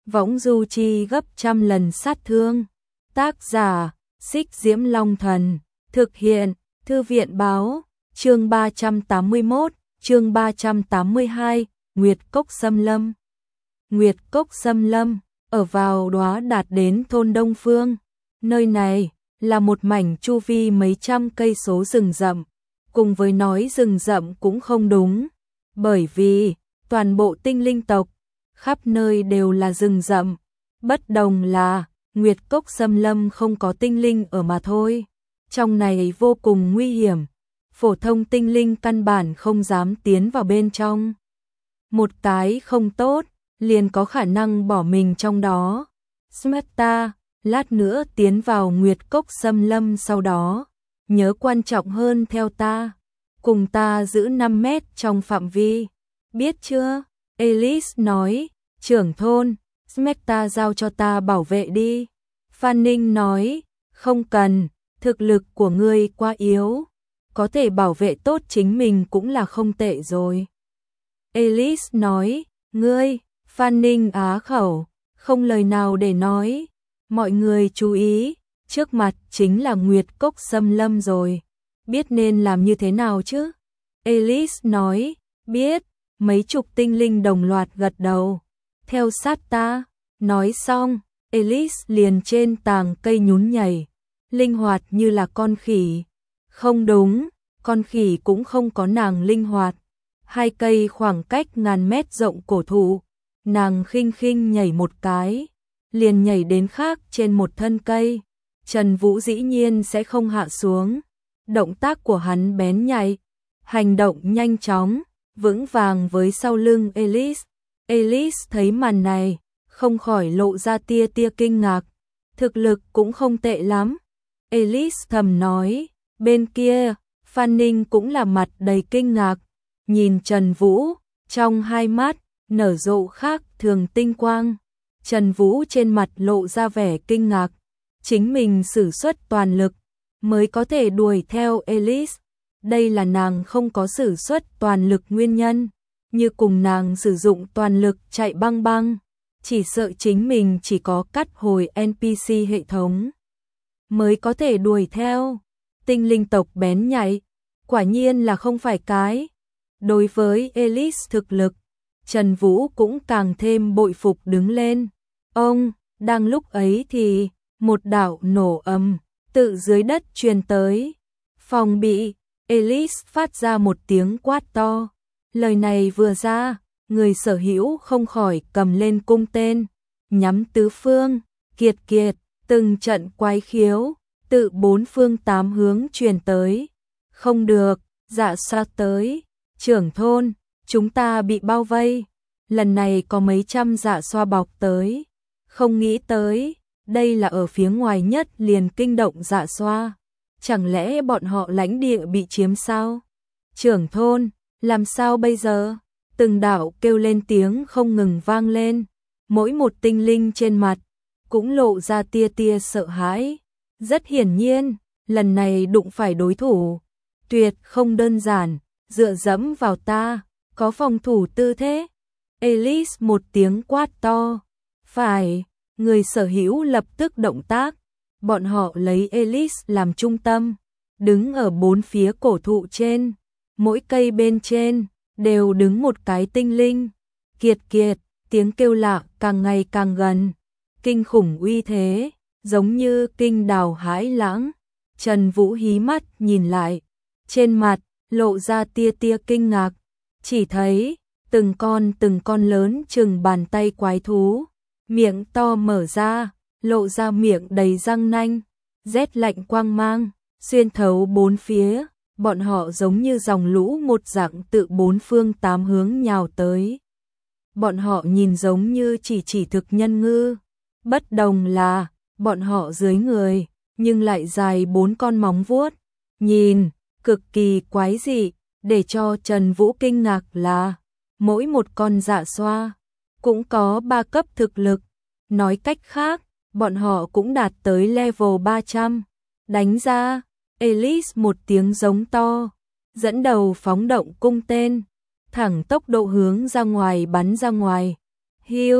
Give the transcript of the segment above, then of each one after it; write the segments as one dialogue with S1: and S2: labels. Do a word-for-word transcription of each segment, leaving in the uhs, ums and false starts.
S1: võng du chi gấp trăm lần sát thương. Tác giả, Xích Diễm Long Thần, thực hiện, Thư viện báo, chương ba trăm tám mươi mốt, chương ba trăm tám mươi hai, Nguyệt Cốc Xâm Lâm. Nguyệt Cốc Xâm Lâm, ở vào đóa đạt đến thôn Đông Phương. Nơi này là một mảnh chu vi mấy trăm cây số rừng rậm, cùng với nói rừng rậm cũng không đúng, bởi vì toàn bộ tinh linh tộc, khắp nơi đều là rừng rậm, bất đồng là Nguyệt Cốc Xâm Lâm không có tinh linh ở mà thôi. Trong này vô cùng nguy hiểm, phổ thông tinh linh căn bản không dám tiến vào bên trong. Một cái không tốt, liền có khả năng bỏ mình trong đó. Smarta, lát nữa tiến vào Nguyệt Cốc Xâm Lâm sau đó, nhớ quan trọng hơn theo ta, cùng ta giữ năm mét trong phạm vi, biết chưa? Alice nói, trưởng thôn, Smarta giao cho ta bảo vệ đi. Fanning nói, không cần, thực lực của ngươi quá yếu, có thể bảo vệ tốt chính mình cũng là không tệ rồi. Alice nói, ngươi, Fanning á khẩu, không lời nào để nói. Mọi người chú ý, trước mặt chính là Nguyệt Cốc Xâm Lâm rồi, biết nên làm như thế nào chứ? Alice nói, biết, mấy chục tinh linh đồng loạt gật đầu, theo sát ta. Nói xong, Alice liền trên tàng cây nhún nhảy, linh hoạt như là con khỉ. Không đúng, con khỉ cũng không có nàng linh hoạt. Hai cây khoảng cách ngàn mét rộng cổ thụ, nàng khinh khinh nhảy một cái, liền nhảy đến khác trên một thân cây. Trần Vũ dĩ nhiên sẽ không hạ xuống. Động tác của hắn bén nhạy, hành động nhanh chóng, vững vàng với sau lưng Alice. Alice thấy màn này, không khỏi lộ ra tia tia kinh ngạc. Thực lực cũng không tệ lắm. Alice thầm nói, bên kia, Fanning cũng là mặt đầy kinh ngạc, nhìn Trần Vũ, trong hai mắt nở rộ khác thường tinh quang. Trần Vũ trên mặt lộ ra vẻ kinh ngạc, chính mình sử xuất toàn lực mới có thể đuổi theo Alice. Đây là nàng không có sử xuất toàn lực nguyên nhân, như cùng nàng sử dụng toàn lực chạy băng băng, chỉ sợ chính mình chỉ có cắt hồi en pê xê hệ thống mới có thể đuổi theo. Tinh linh tộc bén nhạy, quả nhiên là không phải cái. Đối với Alice thực lực, Trần Vũ cũng càng thêm bội phục đứng lên. Ông, đang lúc ấy thì, một đạo nổ ầm tự dưới đất truyền tới. Phòng bị, Alice phát ra một tiếng quát to. Lời này vừa ra, người sở hữu không khỏi cầm lên cung tên, nhắm tứ phương, kiệt kiệt, từng trận quái khiếu, tự bốn phương tám hướng truyền tới. Không được, Dạ Xoa tới, trưởng thôn, chúng ta bị bao vây. Lần này có mấy trăm Dạ Xoa bọc tới. Không nghĩ tới, đây là ở phía ngoài nhất liền kinh động Dạ Xoa. Chẳng lẽ bọn họ lãnh địa bị chiếm sao? Trưởng thôn, làm sao bây giờ? Từng đạo kêu lên tiếng không ngừng vang lên. Mỗi một tinh linh trên mặt cũng lộ ra tia tia sợ hãi. Rất hiển nhiên, lần này đụng phải đối thủ tuyệt không đơn giản, dựa dẫm vào ta, có phòng thủ tư thế. Alice một tiếng quát to. Phải, người sở hữu lập tức động tác. Bọn họ lấy Alice làm trung tâm, đứng ở bốn phía cổ thụ trên, mỗi cây bên trên đều đứng một cái tinh linh. Kiệt kiệt, tiếng kêu lạ càng ngày càng gần, kinh khủng uy thế, giống như kinh đào hãi lãng. Trần Vũ hí mắt nhìn lại, trên mặt lộ ra tia tia kinh ngạc, chỉ thấy từng con từng con lớn chừng bàn tay quái thú, miệng to mở ra, lộ ra miệng đầy răng nanh, rét lạnh quang mang, xuyên thấu bốn phía, bọn họ giống như dòng lũ một dạng tự bốn phương tám hướng nhào tới. Bọn họ nhìn giống như chỉ chỉ thực nhân ngư, bất đồng là, bọn họ dưới người, nhưng lại dài bốn con móng vuốt, nhìn, cực kỳ quái dị, để cho Trần Vũ kinh ngạc là, mỗi một con Dạ Xoa cũng có ba cấp thực lực, nói cách khác, bọn họ cũng đạt tới level ba trăm. Đánh ra, Alice một tiếng giống to, dẫn đầu phóng động cung tên, thẳng tốc độ hướng ra ngoài bắn ra ngoài. Hiu,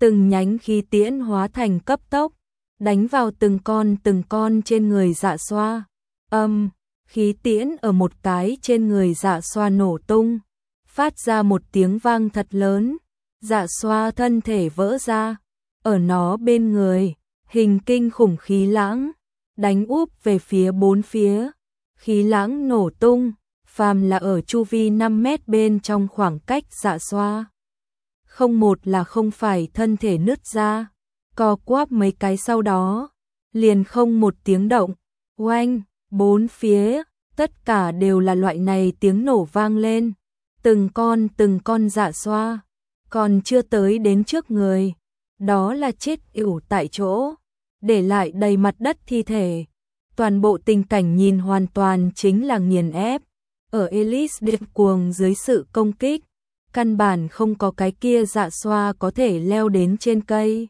S1: từng nhánh khí tiễn hóa thành cấp tốc, đánh vào từng con từng con trên người Dạ Xoa. Âm, khí tiễn ở một cái trên người Dạ Xoa nổ tung, phát ra một tiếng vang thật lớn. Dạ Xoa thân thể vỡ ra, ở nó bên người, hình kinh khủng khí lãng, đánh úp về phía bốn phía. Khí lãng nổ tung, phàm là ở chu vi năm mét bên trong khoảng cách Dạ Xoa. Không một là không phải thân thể nứt ra, co quắp mấy cái sau đó, liền không một tiếng động. Oanh, bốn phía, tất cả đều là loại này tiếng nổ vang lên. Từng con từng con Dạ Xoa, còn chưa tới đến trước người, đó là chết yểu tại chỗ, để lại đầy mặt đất thi thể. Toàn bộ tình cảnh nhìn hoàn toàn chính là nghiền ép. Ở Elise điên cuồng dưới sự công kích, căn bản không có cái kia Dạ Xoa có thể leo đến trên cây.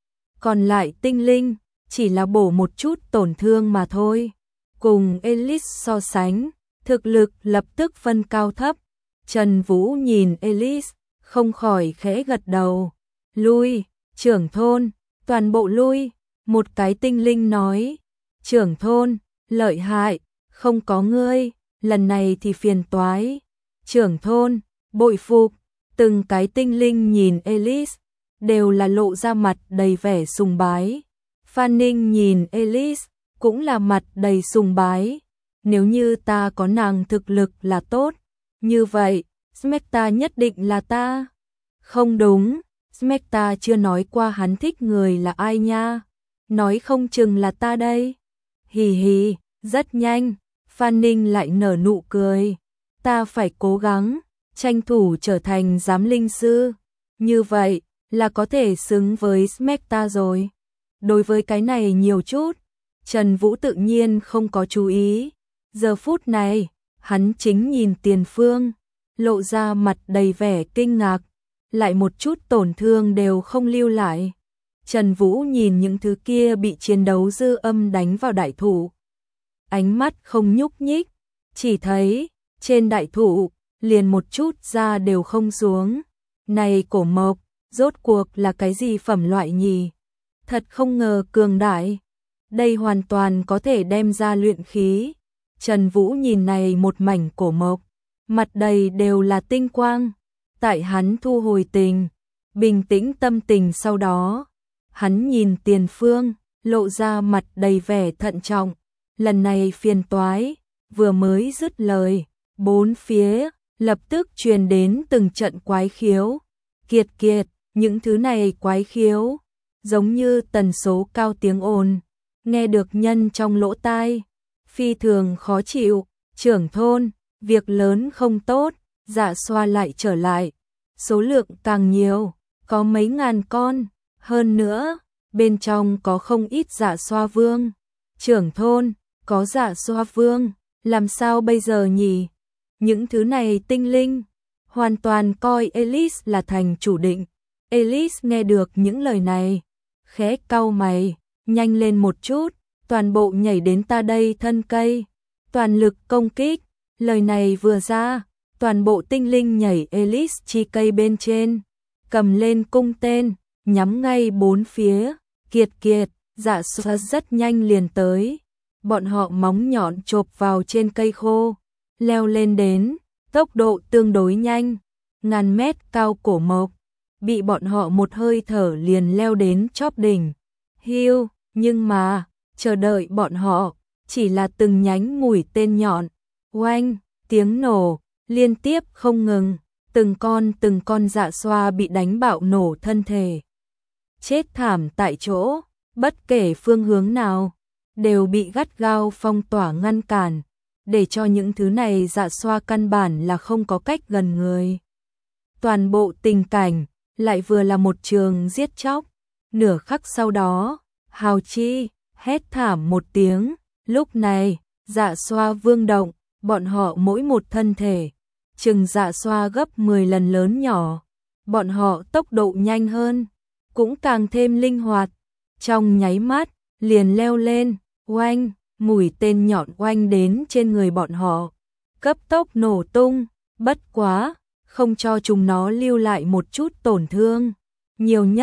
S1: Còn lại tinh linh, chỉ là bổ một chút tổn thương mà thôi. Cùng Elise so sánh, thực lực lập tức phân cao thấp. Trần Vũ nhìn Elise, không khỏi khẽ gật đầu. Lui, trưởng thôn, toàn bộ lui. Một cái tinh linh nói, trưởng thôn, lợi hại, không có ngươi, lần này thì phiền toái. Trưởng thôn, bội phục. Từng cái tinh linh nhìn Elise, đều là lộ ra mặt đầy vẻ sùng bái. Phan Ninh nhìn Elise, cũng là mặt đầy sùng bái. Nếu như ta có nàng thực lực là tốt, như vậy, Smecta nhất định là ta. Không đúng, Smecta chưa nói qua hắn thích người là ai nha. Nói không chừng là ta đây. Hì hì, rất nhanh, Phan Ninh lại nở nụ cười. Ta phải cố gắng, tranh thủ trở thành giám linh sư. Như vậy, là có thể xứng với Smecta rồi. Đối với cái này nhiều chút, Trần Vũ tự nhiên không có chú ý. Giờ phút này, hắn chính nhìn tiền phương, lộ ra mặt đầy vẻ kinh ngạc, lại một chút tổn thương đều không lưu lại. Trần Vũ nhìn những thứ kia bị chiến đấu dư âm đánh vào đại thụ. Ánh mắt không nhúc nhích, chỉ thấy, trên đại thụ, liền một chút da đều không xuống. Này cổ mộc, rốt cuộc là cái gì phẩm loại nhỉ? Thật không ngờ cường đại. Đây hoàn toàn có thể đem ra luyện khí. Trần Vũ nhìn này một mảnh cổ mộc, mặt đầy đều là tinh quang. Tại hắn thu hồi tình, bình tĩnh tâm tình sau đó, hắn nhìn tiền phương, lộ ra mặt đầy vẻ thận trọng. Lần này phiền toái, vừa mới dứt lời, bốn phía, lập tức truyền đến từng trận quái khiếu. Kiệt kiệt, những thứ này quái khiếu, giống như tần số cao tiếng ồn, nghe được nhân trong lỗ tai, phi thường khó chịu. Trưởng thôn, việc lớn không tốt, Dạ Xoa lại trở lại, số lượng càng nhiều, có mấy ngàn con, hơn nữa, bên trong có không ít Dạ Xoa vương. Trưởng thôn, có Dạ Xoa vương, làm sao bây giờ nhỉ? Những thứ này tinh linh, hoàn toàn coi Elise là thành chủ định. Elise nghe được những lời này, khẽ cau mày, nhanh lên một chút, toàn bộ nhảy đến ta đây thân cây, toàn lực công kích. Lời này vừa ra, toàn bộ tinh linh nhảy Elise chi cây bên trên, cầm lên cung tên, nhắm ngay bốn phía. Kiệt kiệt, Dạ Xoa rất nhanh liền tới. Bọn họ móng nhọn chộp vào trên cây khô, leo lên đến, tốc độ tương đối nhanh, ngàn mét cao cổ mộc, bị bọn họ một hơi thở liền leo đến chóp đỉnh. Hiu, nhưng mà, chờ đợi bọn họ, chỉ là từng nhánh mũi tên nhọn. Oanh, tiếng nổ, liên tiếp không ngừng, từng con từng con Dạ Xoa bị đánh bạo nổ thân thể. Chết thảm tại chỗ, bất kể phương hướng nào, đều bị gắt gao phong tỏa ngăn cản, để cho những thứ này Dạ Xoa căn bản là không có cách gần người. Toàn bộ tình cảnh, lại vừa là một trường giết chóc. Nửa khắc sau đó, Hào Chi hét thảm một tiếng. Lúc này, Dạ Xoa vương động, bọn họ mỗi một thân thể, chừng Dạ Xoa gấp mười lần lớn nhỏ. Bọn họ tốc độ nhanh hơn, cũng càng thêm linh hoạt. Trong nháy mắt, liền leo lên, oanh, mũi tên nhọn oanh đến trên người bọn họ. Cấp tốc nổ tung, bất quá, không cho chúng nó lưu lại một chút tổn thương. Nhiều nhất,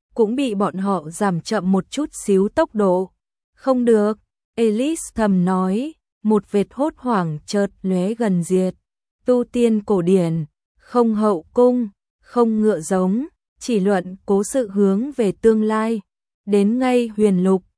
S1: cũng bị bọn họ giảm chậm một chút xíu tốc độ. Không được, Alice thầm nói, một vệt hốt hoảng chợt lóe gần diệt. Tu tiên cổ điển, không hậu cung, không ngựa giống, chỉ luận cố sự hướng về tương lai. Đến ngay huyền lục,